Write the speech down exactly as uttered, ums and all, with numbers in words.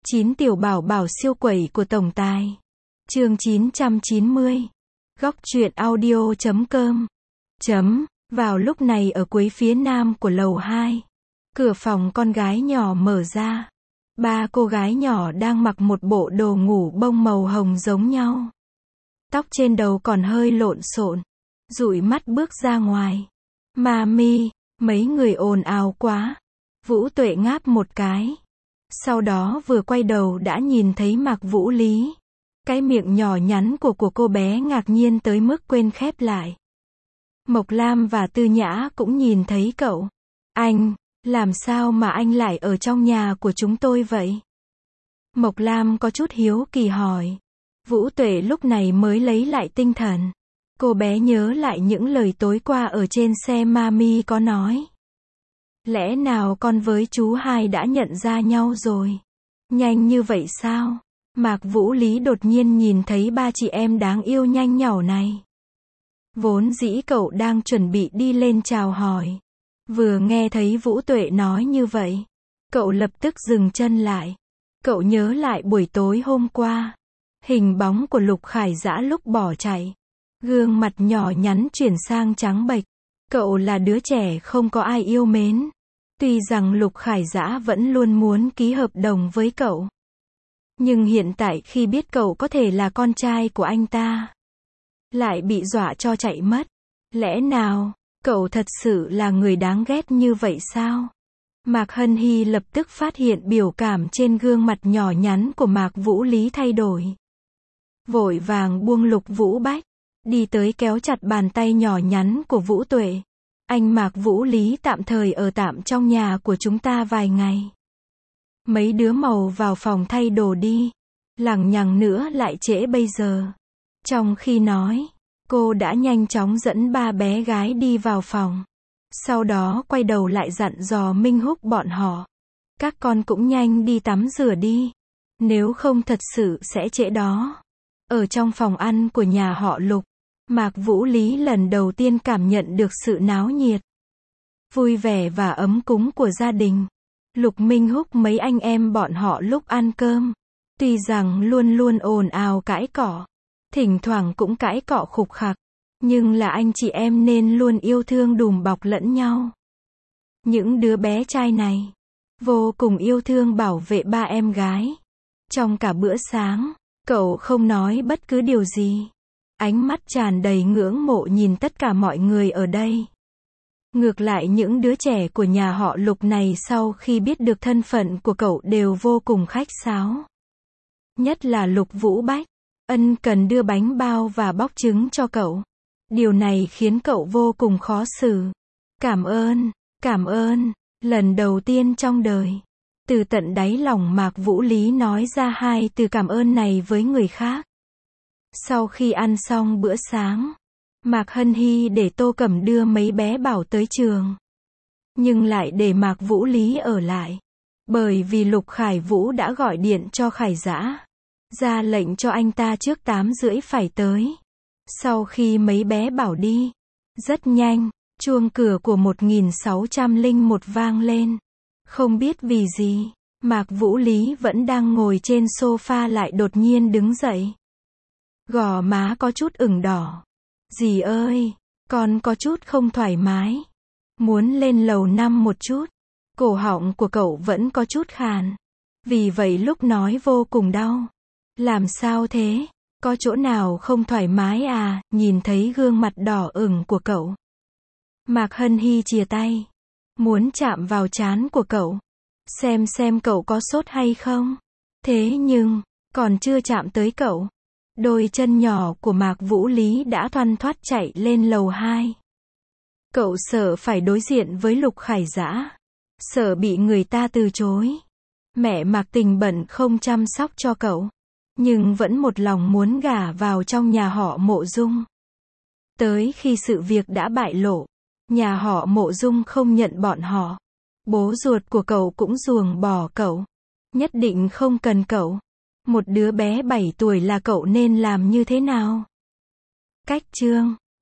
chín tiểu bảo bảo siêu quẩy của tổng tài. Chương chín trăm chín mươi. Góc truyện audio chấm com. Chấm. Vào lúc này ở cuối phía nam của lầu hai, cửa phòng con gái nhỏ mở ra. Ba cô gái nhỏ đang mặc một bộ đồ ngủ bông màu hồng giống nhau. Tóc trên đầu còn hơi lộn xộn, dụi mắt bước ra ngoài. Mami, mấy người ồn ào quá. Vũ Tuệ ngáp một cái. Sau đó vừa quay đầu đã nhìn thấy Mạc Vũ Lý. Cái miệng nhỏ nhắn của của cô bé ngạc nhiên tới mức quên khép lại. Mộc Lam và Tư Nhã cũng nhìn thấy cậu. Anh, làm sao mà anh lại ở trong nhà của chúng tôi vậy? Mộc Lam có chút hiếu kỳ hỏi. Vũ Tuệ lúc này mới lấy lại tinh thần. Cô bé nhớ lại những lời tối qua ở trên xe Mami có nói. Lẽ nào con với chú hai đã nhận ra nhau rồi? Nhanh như vậy sao? Mạc Vũ Lý đột nhiên nhìn thấy ba chị em đáng yêu nhanh nhỏ này. Vốn dĩ cậu đang chuẩn bị đi lên chào hỏi. Vừa nghe thấy Vũ Tuệ nói như vậy, cậu lập tức dừng chân lại. Cậu nhớ lại buổi tối hôm qua. Hình bóng của Lục Khải Dã lúc bỏ chạy. Gương mặt nhỏ nhắn chuyển sang trắng bệch. Cậu là đứa trẻ không có ai yêu mến. Tuy rằng Lục Khải Dã vẫn luôn muốn ký hợp đồng với cậu. Nhưng hiện tại khi biết cậu có thể là con trai của anh ta, lại bị dọa cho chạy mất. Lẽ nào, cậu thật sự là người đáng ghét như vậy sao? Mạc Hân Hy lập tức phát hiện biểu cảm trên gương mặt nhỏ nhắn của Mạc Vũ Lý thay đổi. Vội vàng buông Lục Vũ Bách, đi tới kéo chặt bàn tay nhỏ nhắn của Vũ Tuệ. Anh Mạc Vũ Lý tạm thời ở tạm trong nhà của chúng ta vài ngày. Mấy đứa màu vào phòng thay đồ đi. Lằng nhằng nữa lại trễ bây giờ. Trong khi nói, cô đã nhanh chóng dẫn ba bé gái đi vào phòng. Sau đó quay đầu lại dặn dò Minh Húc bọn họ. Các con cũng nhanh đi tắm rửa đi. Nếu không thật sự sẽ trễ đó. Ở trong phòng ăn của nhà họ Lục, Mạc Vũ Lý lần đầu tiên cảm nhận được sự náo nhiệt, vui vẻ và ấm cúng của gia đình. Lục Minh Húc mấy anh em bọn họ lúc ăn cơm, tuy rằng luôn luôn ồn ào cãi cọ, thỉnh thoảng cũng cãi cọ khục khặc, nhưng là anh chị em nên luôn yêu thương đùm bọc lẫn nhau. Những đứa bé trai này vô cùng yêu thương bảo vệ ba em gái. Trong cả bữa sáng, cậu không nói bất cứ điều gì. Ánh mắt tràn đầy ngưỡng mộ nhìn tất cả mọi người ở đây. Ngược lại những đứa trẻ của nhà họ Lục này sau khi biết được thân phận của cậu đều vô cùng khách sáo. Nhất là Lục Vũ Bách, ân cần đưa bánh bao và bóc trứng cho cậu. Điều này khiến cậu vô cùng khó xử. Cảm ơn, cảm ơn, lần đầu tiên trong đời. Từ tận đáy lòng Mạc Vũ Lý nói ra hai từ cảm ơn này với người khác. Sau khi ăn xong bữa sáng, Mạc Hân Hy để Tô Cẩm đưa mấy bé bảo tới trường. Nhưng lại để Mạc Vũ Lý ở lại. Bởi vì Lục Khải Vũ đã gọi điện cho Khải Dã, ra lệnh cho anh ta trước tám rưỡi phải tới. Sau khi mấy bé bảo đi, rất nhanh, chuông cửa của một nghìn sáu trăm lẻ một vang lên. Không biết vì gì, Mạc Vũ Lý vẫn đang ngồi trên sofa lại đột nhiên đứng dậy. Gò má có chút ửng đỏ. Dì ơi, con có chút không thoải mái. Muốn lên lầu năm một chút. Cổ họng của cậu vẫn có chút khàn. Vì vậy lúc nói vô cùng đau. Làm sao thế? Có chỗ nào không thoải mái à? Nhìn thấy gương mặt đỏ ửng của cậu, Mạc Hân Hy chìa tay, muốn chạm vào trán của cậu. Xem xem cậu có sốt hay không. Thế nhưng, còn chưa chạm tới cậu, đôi chân nhỏ của Mạc Vũ Lý đã thoăn thoắt chạy lên lầu hai. Cậu sợ phải đối diện với Lục Khải Dã, sợ bị người ta từ chối. Mẹ Mạc Tình bận không chăm sóc cho cậu, nhưng vẫn một lòng muốn gả vào trong nhà họ Mộ Dung. Tới khi sự việc đã bại lộ, nhà họ Mộ Dung không nhận bọn họ. Bố ruột của cậu cũng ruồng bỏ cậu. Nhất định không cần cậu. Một đứa bé bảy tuổi là cậu nên làm như thế nào? Cách chương